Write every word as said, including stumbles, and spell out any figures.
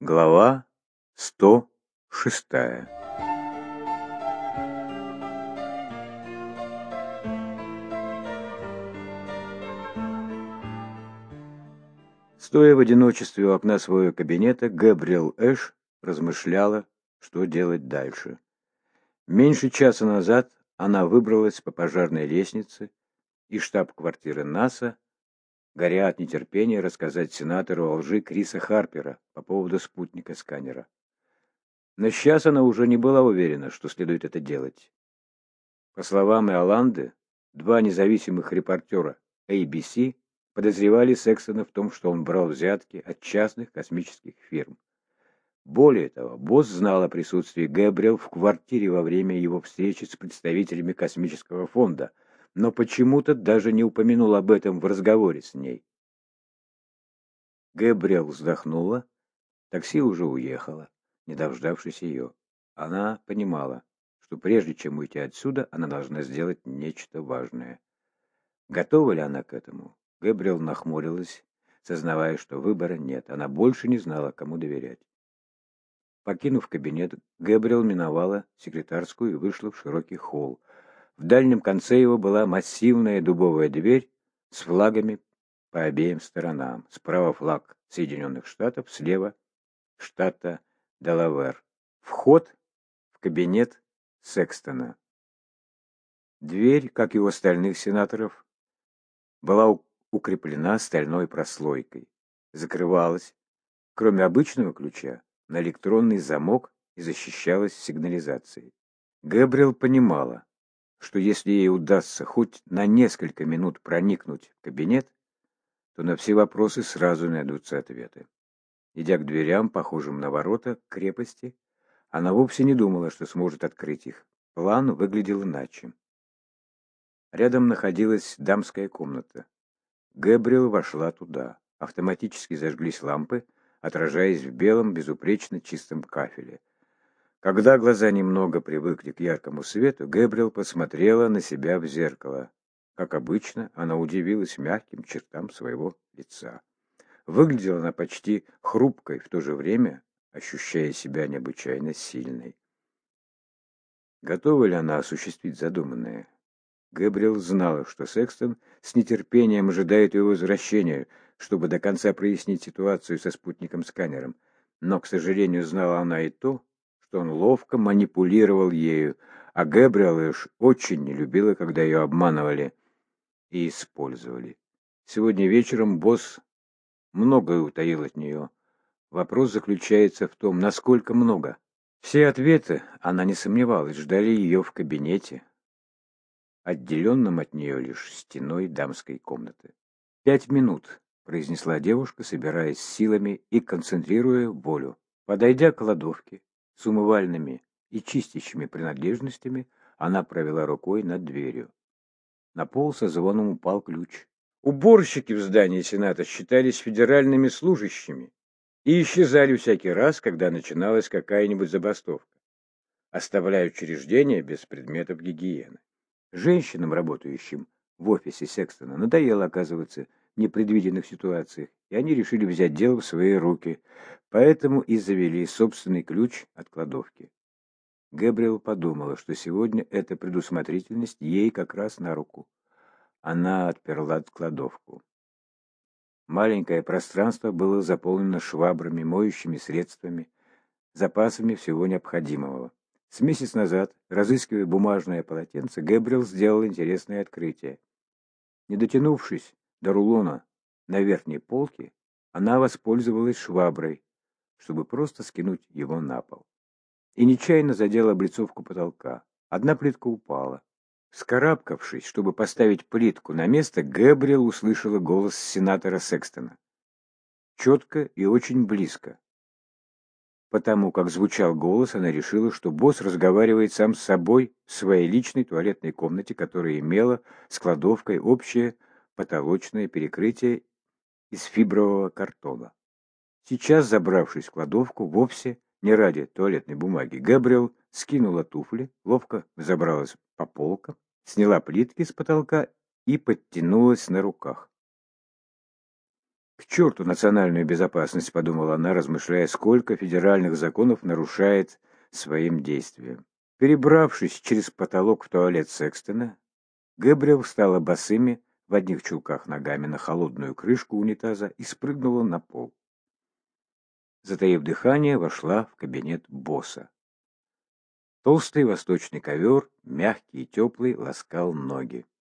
Глава сто шестая. Стоя в одиночестве у окна своего кабинета, Гэбриэл Эш размышляла, что делать дальше. Меньше часа назад она выбралась по пожарной лестнице из штаб-квартиры НАСА, горя от нетерпения рассказать сенатору о лжи Криса Харпера по поводу спутника-сканера. Но сейчас она уже не была уверена, что следует это делать. По словам Иоланды, два независимых репортера эй би си подозревали Секстона в том, что он брал взятки от частных космических фирм. Более того, босс знал о присутствии Гэбриэл в квартире во время его встречи с представителями космического фонда, но почему-то даже не упомянул об этом в разговоре с ней. Гэбриэл вздохнула. Такси уже уехало, не дождавшись ее. Она понимала, что прежде чем уйти отсюда, она должна сделать нечто важное. Готова ли она к этому? Гэбриэл нахмурилась, сознавая, что выбора нет. Она больше не знала, кому доверять. Покинув кабинет, Гэбриэл миновала секретарскую и вышла в широкий холл. В дальнем конце его была массивная дубовая дверь с флагами по обеим сторонам. Справа флаг Соединенных Штатов, слева штата Делавэр. Вход в кабинет Секстона. Дверь, как и у остальных сенаторов, была укреплена стальной прослойкой. Закрывалась, кроме обычного ключа, на электронный замок и защищалась сигнализацией. Гэбриэл понимала, что если ей удастся хоть на несколько минут проникнуть в кабинет, то на все вопросы сразу найдутся ответы. Идя к дверям, похожим на ворота крепости, она вовсе не думала, что сможет открыть их. План выглядел иначе. Рядом находилась дамская комната. Гэбриэл вошла туда. Автоматически зажглись лампы, отражаясь в белом, безупречно чистом кафеле. Когда глаза немного привыкли к яркому свету, Гэбриэл посмотрела на себя в зеркало. Как обычно, она удивилась мягким чертам своего лица. Выглядела она почти хрупкой, в то же время ощущая себя необычайно сильной. Готова ли она осуществить задуманное? Гэбриэл знала, что Секстон с нетерпением ожидает его возвращения, чтобы до конца прояснить ситуацию со спутником-сканером. Но, к сожалению, знала она и то, что он ловко манипулировал ею, а Гэбриэл лишь очень не любила, когда ее обманывали и использовали. Сегодня вечером босс многое утаил от нее. Вопрос заключается в том, насколько много. Все ответы, она не сомневалась, ждали ее в кабинете, отделенном от нее лишь стеной дамской комнаты. «Пять минут», — произнесла девушка, собираясь силами и концентрируя волю. Подойдя к кладовке с умывальными и чистящими принадлежностями, она провела рукой над дверью. На пол со звоном упал ключ. Уборщики в здании Сената считались федеральными служащими и исчезали всякий раз, когда начиналась какая-нибудь забастовка, оставляя учреждение без предметов гигиены. Женщинам, работающим в офисе Секстона, надоело оказываться в непредвиденных ситуациях, и они решили взять дело в свои руки, поэтому и завели собственный ключ от кладовки. Гэбриэл подумала, что сегодня эта предусмотрительность ей как раз на руку. Она отперла кладовку. Маленькое пространство было заполнено швабрами, моющими средствами, запасами всего необходимого. С месяц назад, разыскивая бумажное полотенце, Гэбриэл сделал интересное открытие. Не дотянувшись до рулона на верхней полке, она воспользовалась шваброй, чтобы просто скинуть его на пол. И нечаянно задела облицовку потолка. Одна плитка упала. Вскарабкавшись, чтобы поставить плитку на место, Гэбриэл услышала голос сенатора Секстона. Четко и очень близко. Потому как звучал голос, она решила, что босс разговаривает сам с собой в своей личной туалетной комнате, которая имела с кладовкой общее потолочное перекрытие из фибрового картона. Сейчас, забравшись в кладовку, вовсе не ради туалетной бумаги, Гэбриэл скинула туфли, ловко взобралась по полкам, сняла плитки с потолка и подтянулась на руках. К черту национальную безопасность, подумала она, размышляя, сколько федеральных законов нарушает своим действием. Перебравшись через потолок в туалет Секстона, Гэбриэл встала босыми в одних чулках ногами на холодную крышку унитаза и спрыгнула на пол. Затаив дыхание, вошла в кабинет босса. Толстый восточный ковер, мягкий и теплый, ласкал ноги.